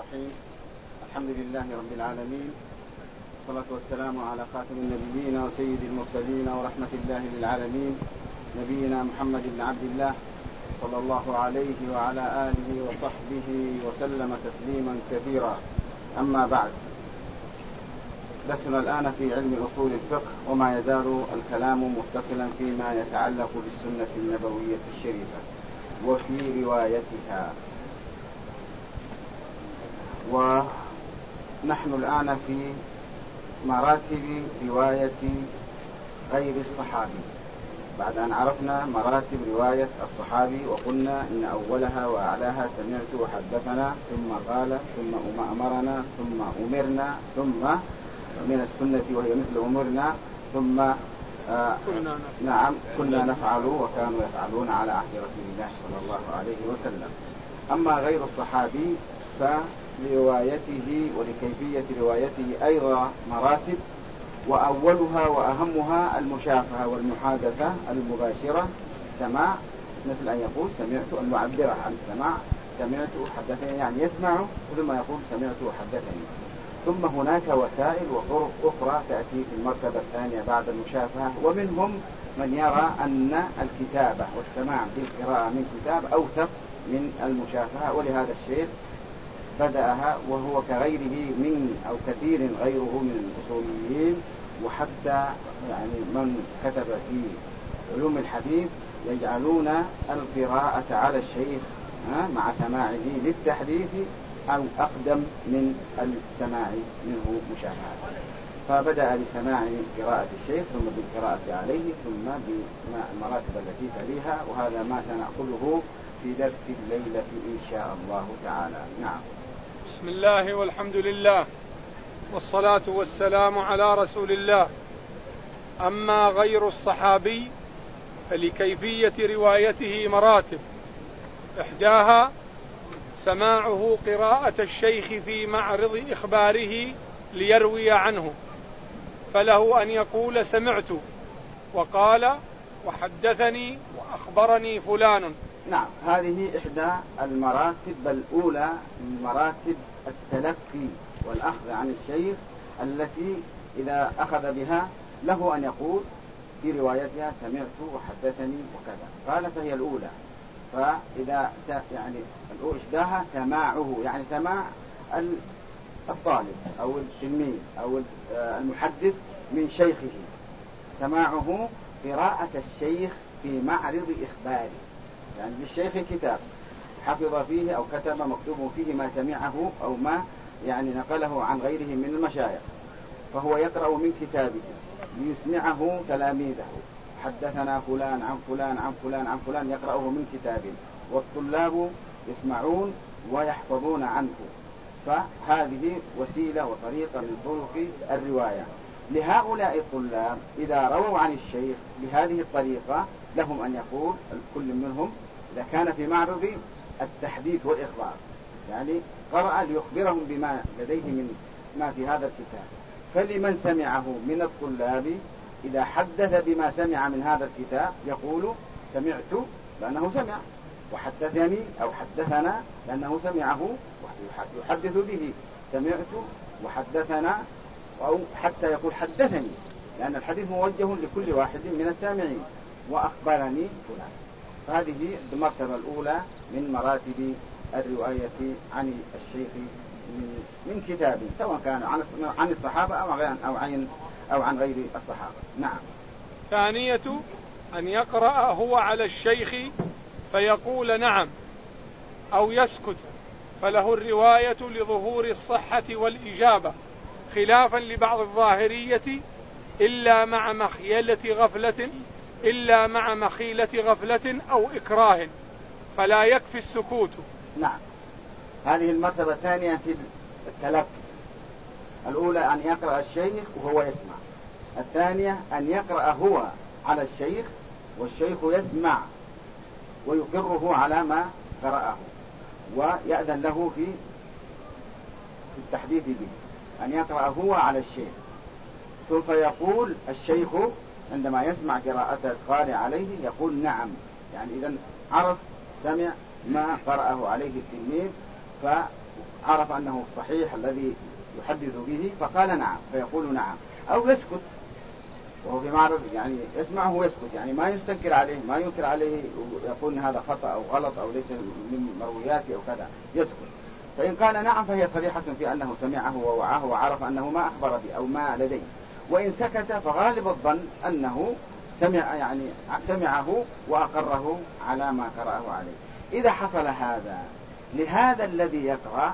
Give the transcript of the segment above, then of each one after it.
الرحيم. الحمد لله رب العالمين، والصلاة والسلام على خاتم النبيين وسيد المرسلين ورحمة الله للعالمين، نبينا محمد بن عبد الله صلى الله عليه وعلى آله وصحبه وسلم تسليما كثيرا. أما بعد، درسنا الآن في علم أصول الفقه، وما يزال الكلام متصلا فيما يتعلق بالسنة النبوية الشريفة وفي روايتها. ونحن الآن في مراتب رواية غير الصحابي، بعد أن عرفنا مراتب رواية الصحابي وقلنا إن أولها وأعلاها سمعت وحدثنا، ثم قال، ثم أمرنا، ثم أمرنا، ثم من السنة وهي مثل أمرنا، ثم كنا نفعل وكانوا يفعلون على عهد رسول الله صلى الله عليه وسلم. أما غير الصحابي فلروايته ولكيفية روايته أيضا مراتب، وأولها وأهمها المشافهة والمحادثة المباشرة، السماع، مثل أن يقول سمعت، المعبرة عن السماع، سمعت حدثني، يعني يسمع ثم يقول سمعت حدثني. ثم هناك وسائل وطرق أخرى تأتي في المرتبة الثانية بعد المشافهة، ومنهم من يرى أن الكتابة والسماع بالقراءة من كتاب أوثق من المشافهة، ولهذا الشيخ بدأها، وهو كغيره من أو كثير غيره من الأصوليين، وحتى يعني من كتب في علوم الحديث يجعلون القراءة على الشيخ مع سماعه للتحديث أو أقدم من السماع منه مشافهة. فبدأ بسماع قراءة الشيخ، ثم بالقراءة عليه، ثم بالمراتب التي تليها، وهذا ما سنأخذه في درس الليلة إن شاء الله تعالى. نعم. بسم الله والحمد لله والصلاة والسلام على رسول الله. أما غير الصحابي فلكيفية روايته مراتب، إحداها سماعه قراءة الشيخ في معرض إخباره ليروي عنه، فله أن يقول سمعت، وقال وحدثني وأخبرني فلان. نعم، هذه إحدى المراتب الأولى من مراتب التلقي والأخذ عن الشيخ، التي إذا أخذ بها له أن يقول في روايتها سمعت وحدثني وكذا، قال فهي الأولى. فإذا يعني إحداها سماعه، يعني سماع الطالب أو التلميذ أو المحدث من شيخه، سماعه قراءة الشيخ في معرض إخباره، يعني للشيخ كتاب حفظ فيه أو كتب مكتوب فيه ما سمعه أو ما يعني نقله عن غيره من المشايخ، فهو يقرأ من كتابه ليسمعه تلاميذه، حدثنا فلان عن فلان عن فلان عن فلان، يقرأه من كتاب، والطلاب يسمعون ويحفظون عنه. فهذه وسيلة وطريقة من طرق الرواية. لهؤلاء الطلاب إذا رووا عن الشيخ بهذه الطريقة لهم أن يقول كل منهم إذا كان في معرض التحديث والإخبار، يعني قرأ ليخبرهم بما لديه من ما في هذا الكتاب، فلمن سمعه من الطلاب إذا حدث بما سمع من هذا الكتاب يقول سمعت لأنه سمع، وحدثني أو حدثنا لأنه سمعه يحدث به، سمعت وحدثنا، أو حتى يقول حدثني لأن الحديث موجه لكل واحد من السامعين، وأخبرني فلان. فهذه المرتبة الأولى من مراتب الرواية عن الشيخ من كتاب، سواء كان عن الصحابة أو عن غير الصحابة. نعم. ثانية أن يقرأ هو على الشيخ فيقول نعم أو يسكت، فله الرواية لظهور الصحة والإجابة، خلافا لبعض الظاهرية إلا مع مخيلة غفلة أو إكراه، فلا يكفي السكوت. نعم، هذه المرتبة الثانية في التلقي. الأولى أن يقرأ الشيخ وهو يسمع، الثانية أن يقرأ هو على الشيخ والشيخ يسمع ويقره على ما قرأه ويأذن له في التحديث به. أن يقرأ هو على الشيخ، سوف يقول الشيخ عندما يسمع قراءة القارئ عليه يقول نعم، يعني إذن عرف سمع ما قرأه عليه التلميذ، عرف أنه صحيح الذي يحدث به فقال نعم، فيقول نعم، أو يسكت وهو في معرض، يعني يسمعه ويسكت، يعني ما يستنكر عليه، ما ينكر عليه ويقول إن هذا خطأ أو غلط أو ليس من مروياتي أو كذا، يسكت. فإن قال نعم فهي صريحة في أنه سمعه ووعاه وعرف أنه ما أخبر به أو ما لديه. وإن سكت فغالب الظن أنه سمعه وأقره على ما قرأه عليه. إذا حصل هذا لهذا الذي يقرأ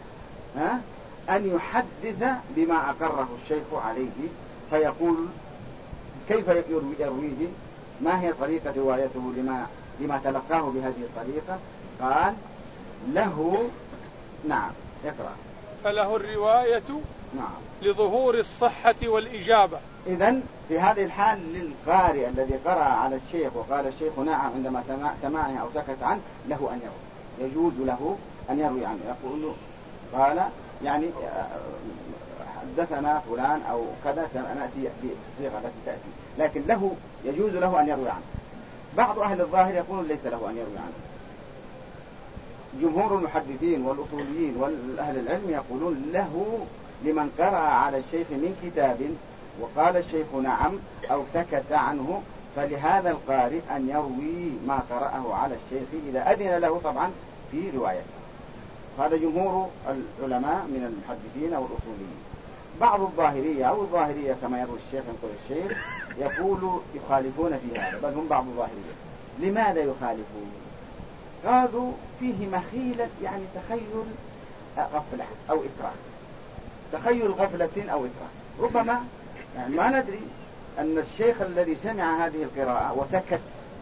أن يحدث بما أقره الشيخ عليه، فيقول كيف يرويه، ما هي طريقة روايته لما تلقاه بهذه الطريقة. قال له نعم اقرأ. فله الرواية نعم لظهور الصحة والإجابة. إذن في هذه الحال للقارئ الذي قرأ على الشيخ وقال الشيخ نعم عندما سمعه أو سكت عنه له أن يروي، يجوز له أن يروي عنه، يقول قال يعني حدثنا فلان أو كذا، نأتي بالصيغة التي تأتي، لكن له يجوز له أن يروي عنه. بعض أهل الظاهر يقولون ليس له أن يروي عنه. جمهور المحدثين والأصوليين والأهل العلم يقولون له لمن قرأ على الشيخ من كتاب وقال الشيخ نعم أو سكت عنه، فلهذا القارئ أن يروي ما قرأه على الشيخ إذا أذن له طبعا في روايته. هذا جمهور العلماء من المحدثين أو الأصوليين. بعض الظاهرية أو الظاهرية كما يروي الشيخ يقول الشيخ يقول يخالفون في هذا، بل هم بعض الظاهرية. لماذا يخالفون؟ قالوا فيه مخيلة، يعني تخيل غفلة أو إكراه، تخيل غفلة أو إكراه. ربما يعني ما ندري أن الشيخ الذي سمع هذه القراءة وسكت،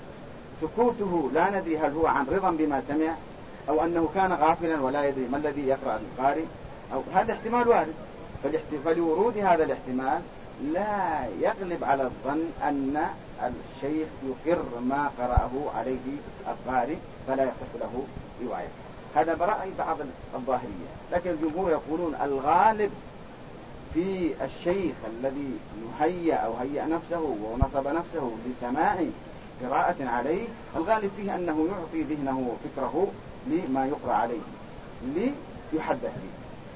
سكوته لا ندري هل هو عن رضا بما سمع أو أنه كان غافلا ولا يدري ما الذي يقرأ القارئ، أو هذا احتمال وارد. فلورود هذا الاحتمال لا يغلب على الظن أن الشيخ يقر ما قرأه عليه القارئ فلا يصح له رواية. هذا برأي بعض الظاهرية، لكن الجمهور يقولون الغالب في الشيخ الذي يهيأ أو هيأ نفسه ونصب نفسه لسماع قراءة عليه، الغالب فيه أنه يعطي ذهنه وفكره لما يقرأ عليه ليحدث به.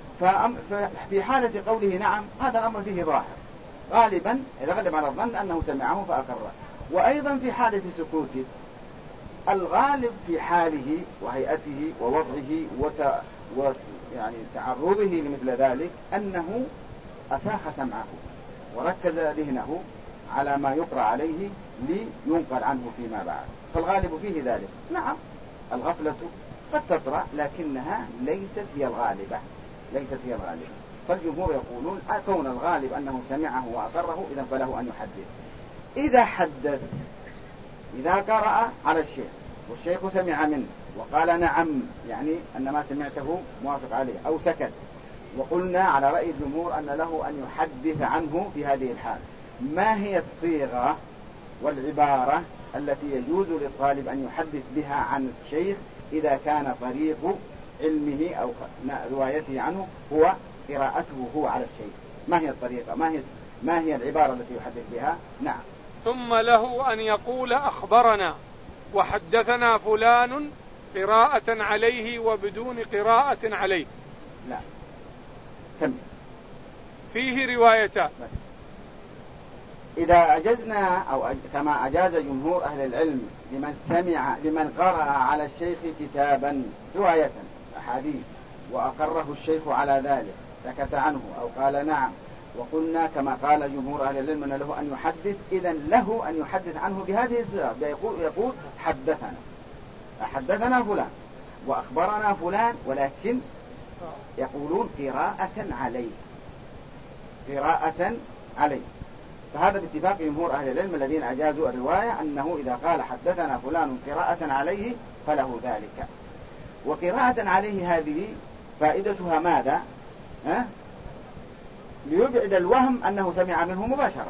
ففي حالة قوله نعم هذا الأمر فيه ظاهر، غالبا يغلب على الظن أنه سمعه فأقره. وأيضا في حالة سكوته الغالب في حاله وهيئته ووضعه يعني تعرضه لمثل ذلك أنه أساخ سمعه وركز ذهنه على ما يقرأ عليه لينقل عنه فيما بعد، فالغالب فيه ذلك. نعم الغفلة قد تطرأ لكنها ليست هي الغالبة، فالجمهور يقولون كون الغالب أنه سمعه وأقره إذن فله أن يحدث. إذا حدث، إذا قرأ على الشيخ والشيخ سمع منه وقال نعم، يعني أن ما سمعته موافق عليه، أو سكت، وقلنا على رأي الجمهور أن له أن يحدث عنه في هذه الحال، ما هي الصيغة والعبارة التي يجوز للطالب أن يحدث بها عن الشيخ إذا كان طريق علمه أو روايته عنه هو قراءته هو على الشيخ؟ ما هي الطريقة، ما هي العبارة التي يحدث بها؟ نعم. ثم له أن يقول أخبرنا وحدثنا فلان قراءة عليه وبدون قراءة عليه. لا كم فيه روايتان. إذا أجزنا أو كما أجاز جمهور أهل العلم لمن قرأ على الشيخ كتابا رواية أحاديث وأقره الشيخ على ذلك سكت عنه أو قال نعم، وقلنا كما قال جمهور أهل العلم أن له أن يحدث، إذن له أن يحدث عنه بهذه الصيغة، يقول حدثنا فلان وأخبرنا فلان، ولكن يقولون قراءة عليه. فهذا باتفاق جمهور أهل العلم الذين أجازوا الرواية أنه إذا قال حدثنا فلان قراءة عليه فله ذلك. وقراءة عليه هذه فائدتها ماذا؟ ليبعد الوهم أنه سمع منه مباشرة،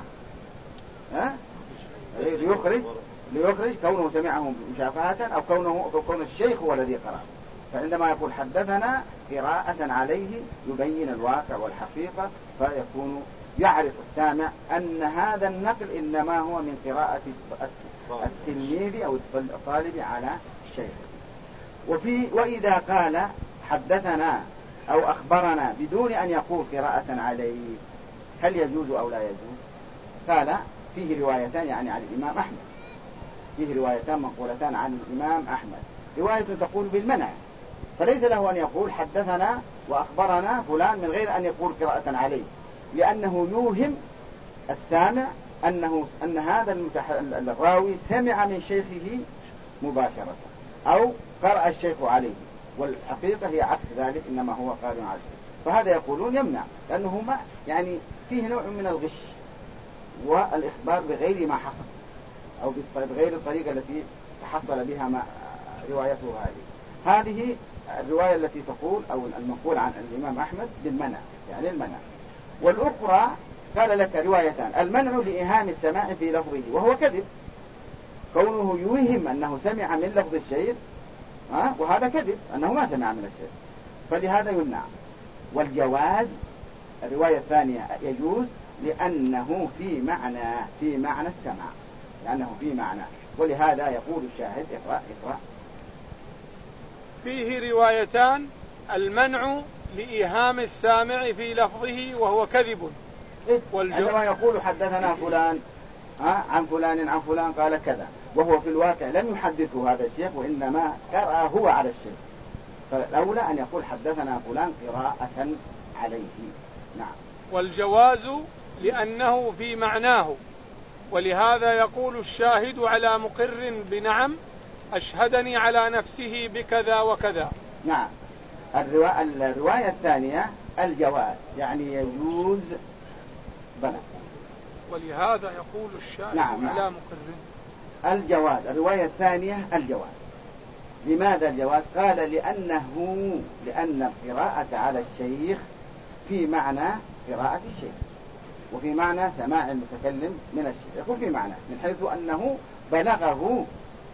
ليخرج كونه سمعه مشافهة أو كون الشيخ هو الذي قرأ. فعندما يقول حدثنا قراءة عليه يبين الواقع والحقيقة، فيكون يعرف السامع أن هذا النقل إنما هو من قراءة التلميذ أو الطالب على الشيخ. وإذا قال حدثنا أو أخبرنا بدون أن يقول قراءة عليه هل يجوز أو لا يجوز؟ قال فيه روايتان يعني عن الإمام أحمد، فيه روايتان منقولتان عن الإمام أحمد. رواية تقول بالمنع، فليس له أن يقول حدثنا وأخبرنا فلان من غير أن يقول قراءة عليه، لأنه يوهم السامع أن هذا الراوي سمع من شيخه مباشرة أو قرأ الشيخ عليه، والحقيقة هي عكس ذلك، إنما هو قارئ على الشيخ. فهذا يقولون يمنع، لأنه ما يعني فيه نوع من الغش والإخبار بغير ما حصل أو بغير الطريقة التي تحصل بها ما روايته هذه الرواية التي تقول أو المنقول عن الإمام أحمد بالمنع، يعني المنع. والأخرى قال لك روايتان: المنع لإيهام السماع في لفظه وهو كذب، كونه يوهم أنه سمع من لفظ الشيخ وهذا كذب أنه ما سمع من الشيخ، فلهذا يمنع. والجواز الرواية الثانية يجوز لأنه في معنى السماع، لأنه في معنى، ولهذا يقول الشاهد اقرأ. فيه روايتان: المنع لإيهام السامع في لفظه وهو كذب. عندما يقول حدثنا فلان عن فلان عن فلان قال كذا، وهو في الواقع لم يحدثه هذا الشيخ وإنما قرأ هو على الشيخ، فالأولى أن يقول حدثنا فلان قراءة عليه. نعم. والجواز لأنه في معناه، ولهذا يقول الشاهد على مقر بنعم أشهدني على نفسه بكذا وكذا. نعم. الرواية الثانية الجواز، يعني يجوز بلى. ولهذا يقول الشاهد على مقر. الجواز الرواية الثانية الجواز. لماذا الجواز؟ قال لأن القراءة على الشيخ في معنى قراءة الشيخ، وفي معنى سماع المتكلم من الشيخ، وفي معنى من حيث أنه بلغه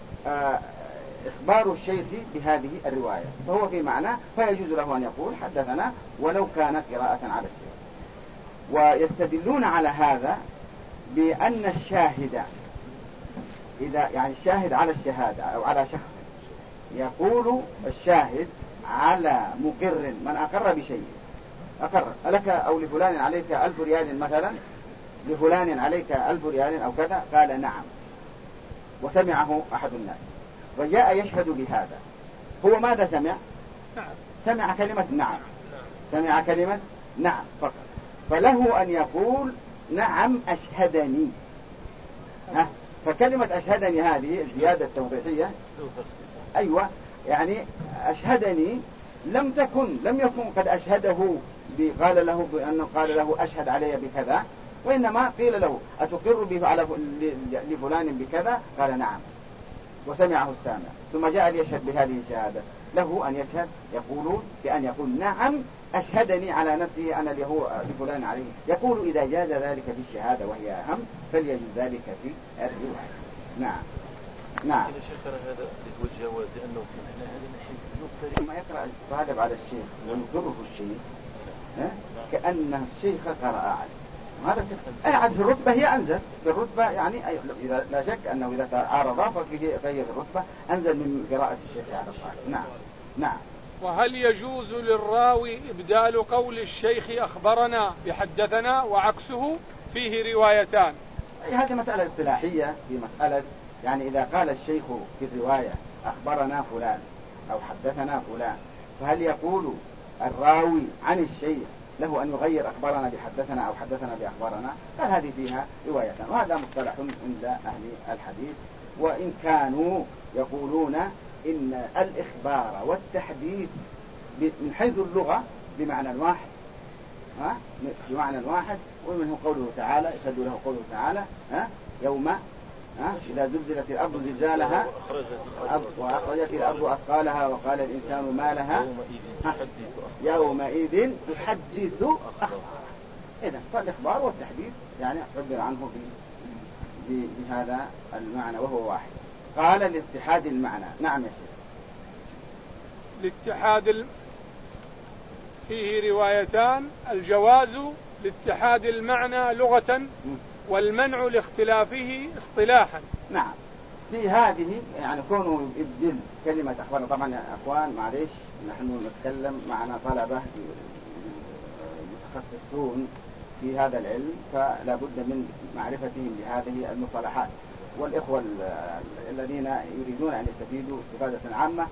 إخبار الشيخ بهذه الرواية، فهو في معنى، فيجوز له أن يقول حدثنا ولو كان قراءة على الشيخ. ويستدلون على هذا بأن الشاهد إذا يعني الشاهد على الشهادة أو على شخص، يقول الشاهد على مقر من أقر بشيء، أقر لك أو لفلان عليك 1000 ريال مثلا، لفلان عليك 1000 ريال أو كذا، قال نعم، وسمعه أحد الناس وجاء يشهد بهذا، هو ماذا سمع؟ سمع كلمة نعم، سمع كلمة نعم فقط، فله أن يقول نعم أشهدني. فكلمة أشهدني هذه الزيادة التوضيحية، أيوة، يعني أشهدني لم يكن قد أشهده قال له بأنه قال له أشهد علي بكذا، وإنما قيل له أتقر لفلان بكذا، قال نعم، وسمعه السامع، ثم جاء ليشهد بهذه الشهادة، له أن يشهد بأن يقول نعم أشهدني على نفسه أنا لفلان عليه. يقول إذا جاز ذلك في الشهادة وهي أهم فليجوز ذلك في الرواية. نعم. إذا شكر هذا الجواز لأنه في معنى هذا الشيء لما يقرأ الطالب على الشيخ ويقره الشيخ كأن الشيخ قرأ عليه، هذا أعد في الرتبة هي أنزل في الرتبة، يعني إذا لا شك أنه إذا تعارض فهي في الرتبة أنزل من قراءة الشيخ على الطالب. نعم. وهل يجوز للراوي إبدال قول الشيخ أخبرنا بحدثنا وعكسه؟ فيه روايتان. هذه مسألة اصطلاحية في مسألة، يعني إذا قال الشيخ في الرواية أخبرنا فلان أو حدثنا فلان، فهل يقول الراوي عن الشيخ له أن يغير أخبرنا بحدثنا أو حدثنا بأخبرنا؟ قال هذه فيها روايتان، وهذا مصطلح عند أهل الحديث، وإن كانوا يقولون إن الإخبار والتحديث من حيث اللغة بمعنى واحد، ومنه قوله تعالى يشهد له قوله تعالى يوم إذا زلزلت الأرض زلزالها وأخرجت الأرض أثقالها وقال الإنسان ما لها يومئذ تحدث أخبارها. إذن فالإخبار والتحديث يعني عبر عنه بهذا المعنى وهو واحد. قال لاتحاد المعنى. نعم يا شيخ. الاتحاد فيه روايتان: الجواز لاتحاد المعنى لغة، والمنع لاختلافه اصطلاحا. نعم. في هذه يعني كونه يبدل كلمة أخبرنا. طبعا يا أخوان معليش نحن نتكلم معنا طلبة متخصصون في هذا العلم، فلا بد من معرفتهم بهذه المصطلحات، والإخوة الذين يريدون أن يستفيدوا استفادة عامة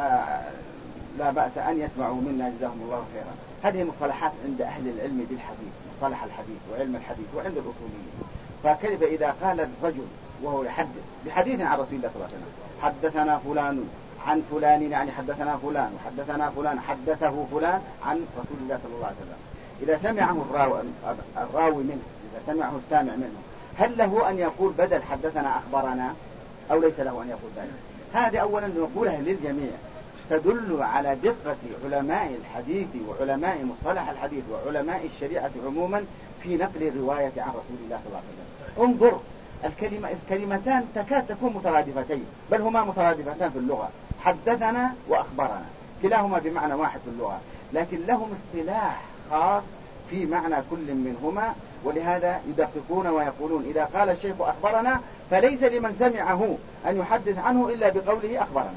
لا بأس أن يسمعوا منا جزاهم الله خيرا. هذه مصطلحات عند أهل العلم بالحديث، مصطلح الحديث وعلم الحديث وعند الأصوليين. فكيف إذا قال الرجل وهو يحدث بحديث عن رسول الله صلى الله عليه وسلم حدثنا فلان عن فلان، يعني حدثنا فلان وحدثنا فلان حدثه فلان عن رسول الله صلى الله عليه وسلم، إذا سمعه الراوي منه، إذا سمعه السامع منه، هل له أن يقول بدل حدثنا أخبرنا أو ليس له أن يقول ذلك؟ هذه أولا نقولها للجميع، تدل على دقة علماء الحديث وعلماء مصطلح الحديث وعلماء الشريعة عموما في نقل الرواية عن رسول الله صلى الله عليه وسلم. انظر الكلمتان تكاد تكون مترادفتين، بل هما مترادفتان في اللغة، حدثنا وأخبرنا كلاهما بمعنى واحد في اللغة، لكن لهم اصطلاح خاص في معنى كل منهما، ولهذا يدققون ويقولون إذا قال الشيخ أخبرنا فليس لمن سمعه أن يحدث عنه إلا بقوله أخبرنا،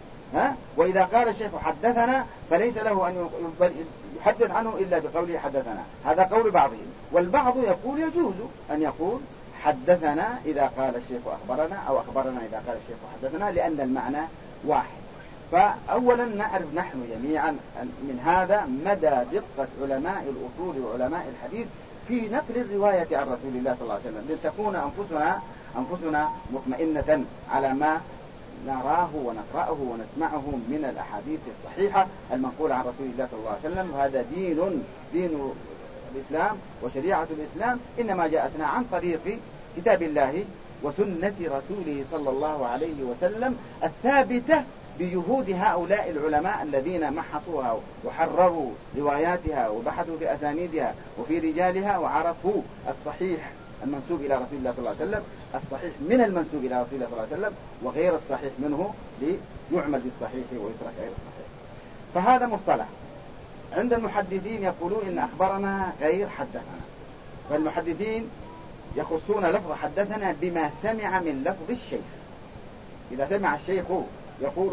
وإذا قال الشيخ حدثنا فليس له أن يحدث عنه إلا بقوله حدثنا. هذا قول بعضهم، والبعض يقول يجوز أن يقول حدثنا إذا قال الشيخ أخبرنا، أو أخبرنا إذا قال الشيخ حدثنا، لأن المعنى واحد. فأولا نعرف نحن جميعا من هذا مدى دقة علماء الأصول وعلماء الحديث في نقل الرواية عن رسول الله صلى الله عليه وسلم، لتكون أنفسنا مطمئنة على ما نراه ونقرأه ونسمعه من الأحاديث الصحيحة المنقولة عن رسول الله صلى الله عليه وسلم. وهذا دين الإسلام وشريعة الإسلام إنما جاءتنا عن طريق كتاب الله وسنة رسوله صلى الله عليه وسلم الثابتة بجهود هؤلاء العلماء الذين محصوها وحرروا رواياتها وبحثوا في أسانيدها وفي رجالها وعرفوا الصحيح المنسوب إلى رسول الله صلى الله عليه وسلم، الصحيح من المنسوب إلى رسول الله صلى الله عليه وسلم، وغير الصحيح منه ليعمل بالصحيح ويترك غير الصحيح. فهذا مصطلح. عند المحدثين يقولون إن أخبرنا غير حدثنا، فالمحدثين يخصون لفظ حدثنا بما سمع من لفظ الشيخ. إذا سمع الشيخ يقول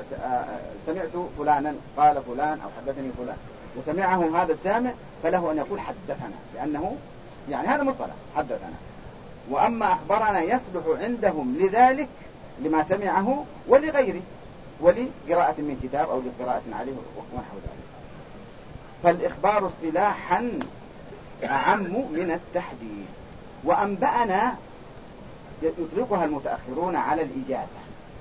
سمعت فلانا قال فلان أو حدثني فلان، وسمعه هذا السامع فله أن يقول حدثنا، لأنه يعني هذا مصطلح حدثنا. وأما أخبرنا يصلح عندهم لذلك لما سمعه ولغيره، ولقراءة من كتاب أو لقراءة عليه ونحو ذلك. فالإخبار اصطلاحا أعم من التحديث. وأنبأنا يطلقها المتأخرون على الإجازة،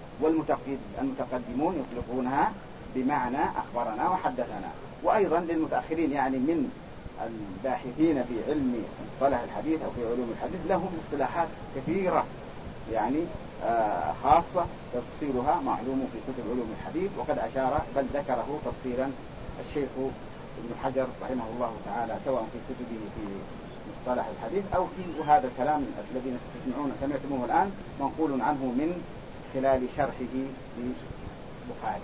والمتقدمون يطلقونها بمعنى أخبرنا وحدثنا. وأيضا للمتأخرين يعني من الباحثين في علم مصطلح الحديث أو في علوم الحديث لهم اصطلاحات كثيرة يعني خاصة تفصيلها معلوم في كتب علوم الحديث، وقد أشار بل ذكره تفصيلا الشيخ ابن حجر رحمه الله تعالى سواء في كتبه في مصطلح الحديث أو في وهذا الكلام الذي سمعتموه الآن منقول عنه من خلال شرحه للبخاري.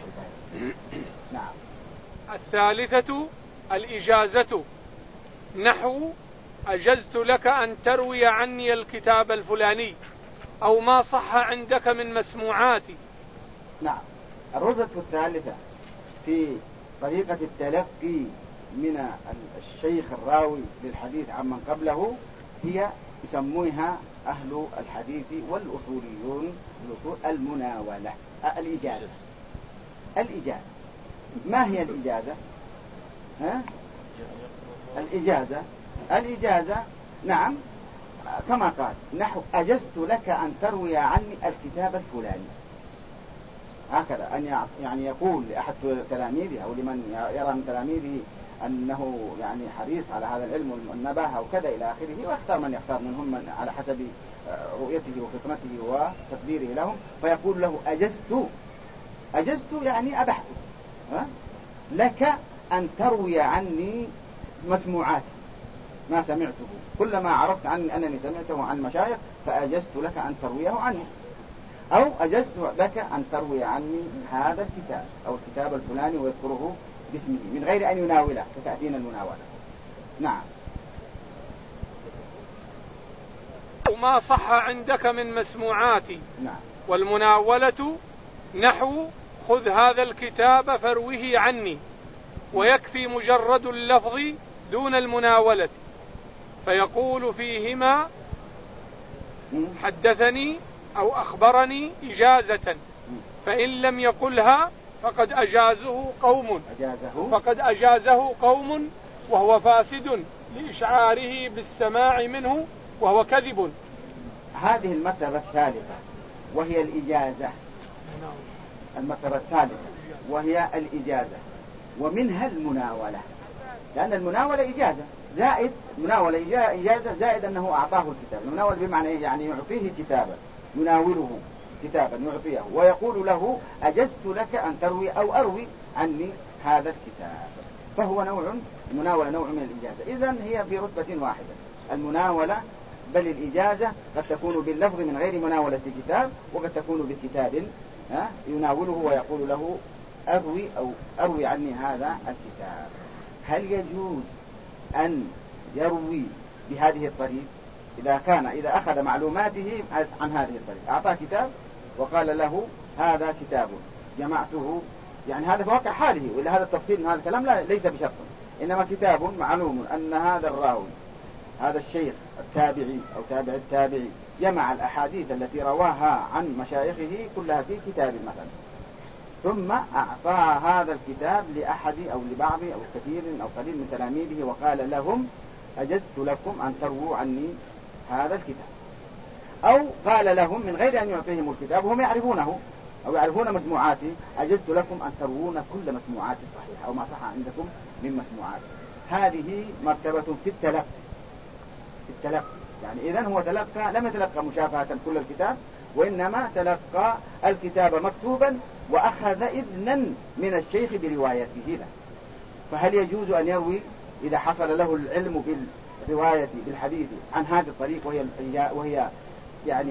نعم. الثالثة الإجازة، نحو أجزت لك أن تروي عني الكتاب الفلاني، أو ما صح عندك من مسموعاتي. نعم. الرتبة الثالثة في طريقة التلقي من الشيخ الراوي للحديث عمن قبله هي يسمونها أهل الحديث والأصوليون الأصول المناولة. الإجازة ما هي الإجازة؟ الإجازة نعم كما قال نحو أجزت لك أن تروي عني الكتاب الفلاني، هكذا أن يعني يقول لأحد تلاميذه أو لمن يرى من تلاميذه أنه يعني حريص على هذا العلم والنباهة وكذا إلى آخره، ويختار من يختار منهم على حسب رؤيته وفطنته وتقديره لهم، فيقول له أجزت يعني أبحت لك أن تروي عني مسموعاتي ما سمعته، كلما عرفت عني أنني سمعته عن مشايخ فأجزت لك أن ترويه عني، أو أجزت لك أن تروي عني هذا الكتاب أو الكتاب الفلاني ويذكره باسمه من غير أن يناوله كتأتينا المناولة. نعم. وما صح عندك من مسموعاتي. نعم. والمناولة نحو خذ هذا الكتاب فاروه عني، ويكفي مجرد اللفظ دون المناولة، فيقول فيهما حدثني أو أخبرني إجازة، فإن لم يقلها فقد أجازه قوم وهو فاسد لإشعاره بالسماع منه وهو كذب. هذه المرتبة الثالثة وهي الإجازة، المرتبة الثالثة وهي الإجازة، ومنها المناولة، لأن المناولة إجازة زائد إجازة زائد أنه أعطاه الكتاب. المناولة بمعنى يعني يعطيه كتابا، يناوله كتابا يعطيه ويقول له أجزت لك أن تروي أو أروي عني هذا الكتاب، فهو المناولة نوع من الإجازة. إذن هي في رتبة واحدة المناولة، بل الإجازة قد تكون باللفظ من غير مناولة كتاب، وقد تكون بكتاب يناوله ويقول له أروي عني هذا الكتاب. هل يجوز أن يروي بهذه الطريق؟ إذا أخذ معلوماته عن هذه الطريق، أعطاه كتاب وقال له هذا كتاب جمعته، يعني هذا في واقع حاله، وإلا هذا التفصيل من هذا الكلام ليس بشرط، إنما كتاب معلوم أن هذا الراوي هذا الشيخ التابعي أو تابع التابعي جمع الأحاديث التي رواها عن مشايخه كلها في كتاب مثلا، ثم أعطى هذا الكتاب لأحد أو لبعض أو كثير أو قليل من تلاميذه وقال لهم أجزت لكم أن ترووا عني هذا الكتاب، أو قال لهم من غير أن يعطيهم الكتاب وهم يعرفونه أو يعرفون مسموعاته أجزت لكم أن تروون كل مسموعات الصحيحة أو ما صح عندكم من مسموعات. هذه مرتبة في التلقي. يعني إذن هو لم يتلقى مشافهة كل الكتاب، وإنما تلقى الكتاب مكتوبا وأخذ إذنا من الشيخ بروايته له. فهل يجوز أن يروي إذا حصل له العلم بالرواية بالحديث عن هذه الطريق وهي يعني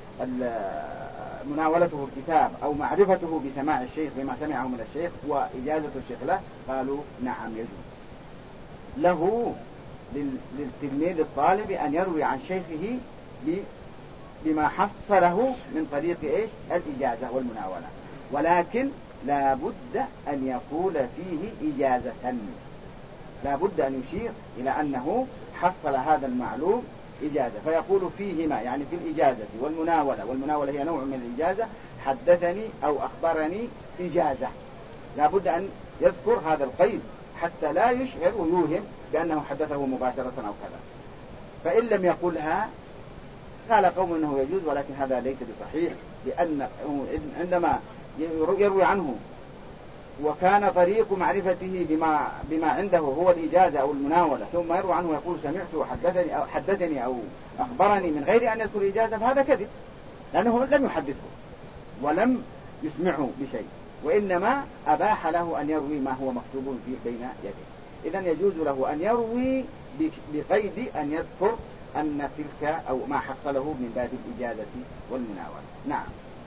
مناولته الكتاب أو معرفته بسماع الشيخ بما سمعه من الشيخ وإجازة الشيخ له؟ قالوا نعم يجوز له للتلميذ الطالب أن يروي عن شيخه بما حصله من طريق الإجازة والمناولة، ولكن لا بد أن يقول فيه إجازة، لا بد أن يشير إلى أنه حصل هذا المعلوم إجازة، فيقول فيهما يعني في الإجازة والمناولة هي نوع من الإجازة، حدثني أو أخبرني إجازة. لا بد أن يذكر هذا القيد حتى لا يشعر ويوهم بأنه حدثه مباشرة أو كذا. فإن لم يقلها قال قوم أنه يجوز، ولكن هذا ليس بصحيح، لأن عندما يروي عنه وكان طريق معرفته بما عنده هو الإجازة أو المناولة، ثم يروي عنه يقول سمعت حدثني أو أخبرني من غير أن يذكر إجازة، فهذا كذب، لأنه لم يحدثه ولم يسمعه بشيء، وإنما أباح له أن يروي ما هو مكتوب بين يديه. إذن يجوز له أن يروي بقيد أن يذكر أن تلك أو ما حصله من باب الإجازة والمناولة. نعم.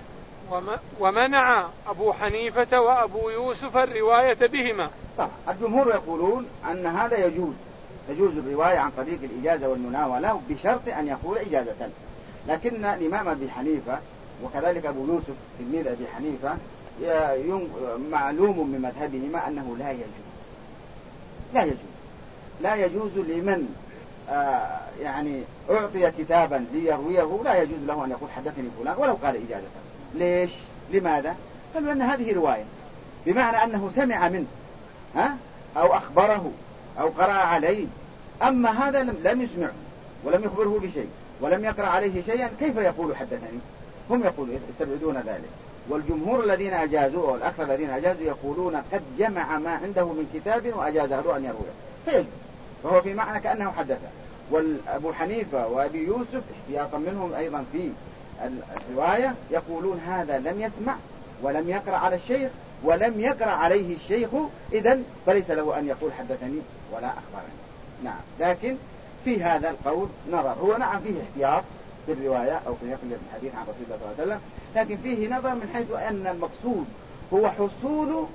ومنع أبو حنيفة وأبو يوسف الرواية بهما. طبعا الجمهور يقولون أن هذا يجوز الرواية عن طريق الإجازة والمناولة بشرط أن يقول إجازة، لكن الإمام أبي حنيفة وكذلك أبو يوسف تلميذ أبي حنيفة معلوم من مذهبهما أنه لا يجوز لمن يعني أعطي كتابا ليرويه لا يجوز له أن يقول حدثني فلان ولو قال إجازة. ليش؟ لماذا؟ قالوا أن هذه رواية بمعنى أنه سمع منه أو أخبره أو قرأ عليه، أما هذا لم يسمعه ولم يخبره بشيء ولم يقرأ عليه شيئا، كيف يقول حدثني؟ هم يقولون يستبعدون ذلك. والجمهور الذين أجازوا والأكثر الذين أجازوا يقولون قد جمع ما عنده من كتاب وأجازه له أن يرويه فيجوز، فهو في معنى كأنه حدثه. والأبو حنيفة وأبي يوسف احتياطا منهم أيضا في الرواية يقولون هذا لم يسمع ولم يقرأ على الشيخ ولم يقرأ عليه الشيخ، إذن فليس له أن يقول حدثني ولا أخبرني. نعم، لكن في هذا القول نظر، هو نعم فيه احتياط في الرواية أو في نقل الحديث عن رسول الله صلى الله عليه وسلم، لكن فيه نظر من حيث أن المقصود هو حصول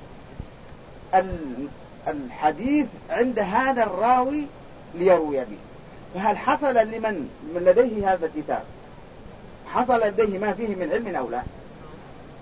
الحديث عند هذا الراوي ليروي به. فهل حصل لمن من لديه هذا الكتاب حصل لديه ما فيه من علم أو لا؟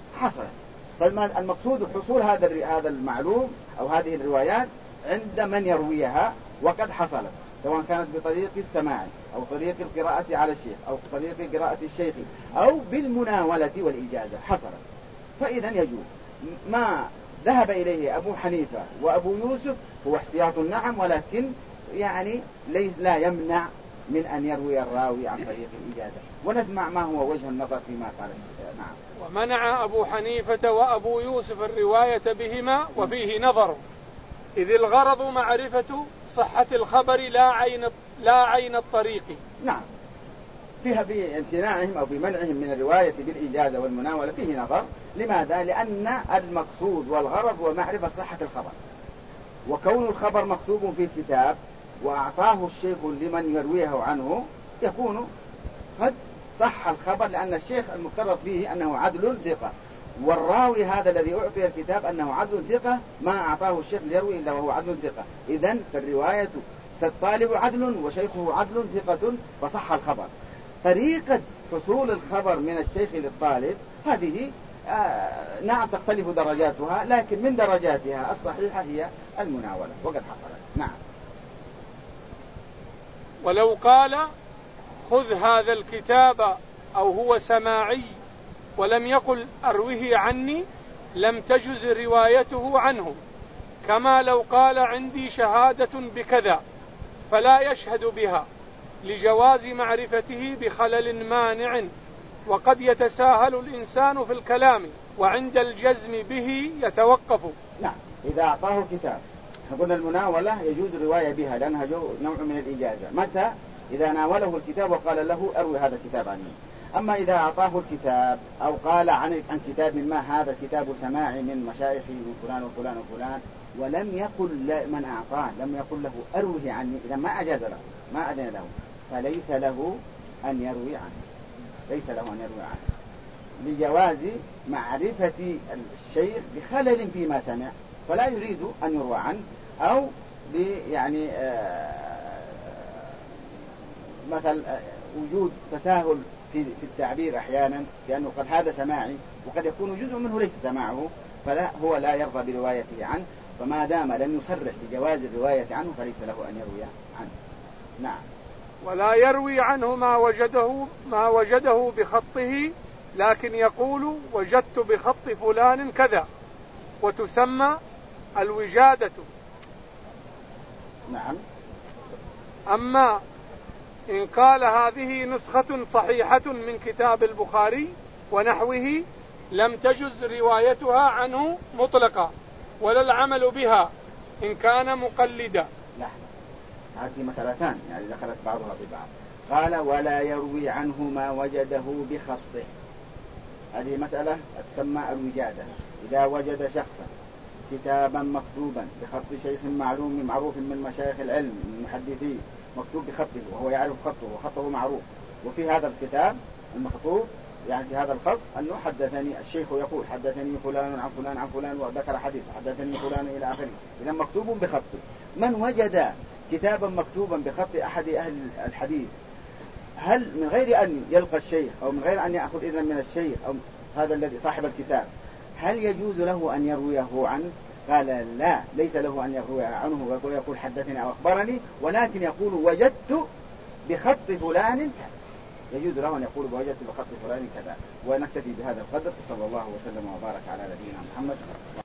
حصلت. فالمقصود حصول هذا المعلوم أو هذه الروايات عند من يرويها وقد حصلت، سواء كانت بطريق السماع أو طريق القراءة على الشيخ أو طريق قراءة الشيخ أو بالمناولة والإجازة حصلت. فإذا يجوز. ما ذهب إليه أبو حنيفة وأبو يوسف هو احتياط نعم، ولكن يعني لا يمنع من أن يروي الراوي عن طريق الإجازة. ونسمع ما هو وجه النظر فيما قال الشيخ. نعم. ومنع أبو حنيفة وأبو يوسف الرواية بهما وفيه نظر، إذ الغرض معرفة صحة الخبر لا عين الطريق. نعم، فيها بامتناعهم أو بمنعهم من الرواية بالإجازة والمناولة فيه نظر. لماذا؟ لأن المقصود والغرض هو معرفة صحة الخبر، وكون الخبر مكتوب في الكتاب وأعطاه الشيخ لمن يرويه عنه يكون قد صح الخبر، لأن الشيخ المفترض فيه أنه عدل ثقة، والراوي هذا الذي أعطي الكتاب أنه عدل ثقة، ما أعطاه الشيخ ليروي إلا وهو عدل ثقة. إذن فالرواية فالطالب عدل وشيخه عدل ثقة فصح الخبر. طريقة حصول الخبر من الشيخ للطالب هذه نعم تختلف درجاتها، لكن من درجاتها الصحيحة هي المناولة وقد حصلت. نعم. ولو قال خذ هذا الكتاب أو هو سماعي ولم يقل أروه عني لم تجز روايته عنه، كما لو قال عندي شهادة بكذا فلا يشهد بها لجواز معرفته بخلل مانع، وقد يتساهل الإنسان في الكلام وعند الجزم به يتوقف. نعم، إذا أعطاه كتاب قلنا المناولة يجوز الرواية بها لأنها نوع من الإجازة. متى؟ إذا ناوله الكتاب وقال له أروي هذا الكتاب عني. أما إذا أعطاه الكتاب أو قال عن كتاب ما هذا كتاب سماع من مشايخه من فلان وفلان وفلان ولم يقل من أعطاه لم يقل له أروه عني، إذا ما أجاز له ما أذن له فليس له أن يروي عنه، ليس له أن يروي عنه لجواز معرفة الشيخ بخلل فيما سمع فلا يريد أن يروى عنه، أو يعني مثل وجود تساهل في التعبير أحيانا، لأنه قد هذا سماعي وقد يكون جزء منه ليس سماعه، فلا هو لا يرضى بروايته عنه، فما دام لم يصرح بجواز الرواية عنه فليس له أن يروي عنه. نعم. ولا يروي عنه ما وجده بخطه، لكن يقول وجدت بخط فلان كذا، وتسمى الوجادة. نعم. أما إن قال هذه نسخة صحيحة من كتاب البخاري ونحوه لم تجز روايتها عنه مطلقا ولا العمل بها إن كان مقلدا. لا، هذه مسألتان يعني دخلت بعضها في بعض. قال ولا يروي عنه ما وجده بخطه، هذه مسألة تسمى الوجادة. إذا وجد شخصا كتابا مكتوبا بخط شيخ معروف من مشايخ العلم من المحدثين مكتوب بخطه وهو يعرف خطه وخطه معروف، وفي هذا الكتاب المخطوط يعني في هذا الخط أنه حدثني الشيخ يقول حدثني فلان عن فلان عن فلان وذكر حديث حدثني فلان إلى آخره، إذا مكتوب بخطه. من وجد كتابا مكتوبا بخط أحد أهل الحديث هل من غير أن يلقى الشيخ أو من غير أن يأخذ إذن من الشيخ أو هذا الذي صاحب الكتاب هل يجوز له أن يرويه عنه؟ قال لا، ليس له أن يرويه عنه ويقول حدثني أو أخبرني، ولكن يقول وجدت بخط فلان، يجوز له أن يقول وجدت بخط فلان كذا. ونكتفي بهذا القدر، صلى الله وسلم وبارك على نبينا محمد.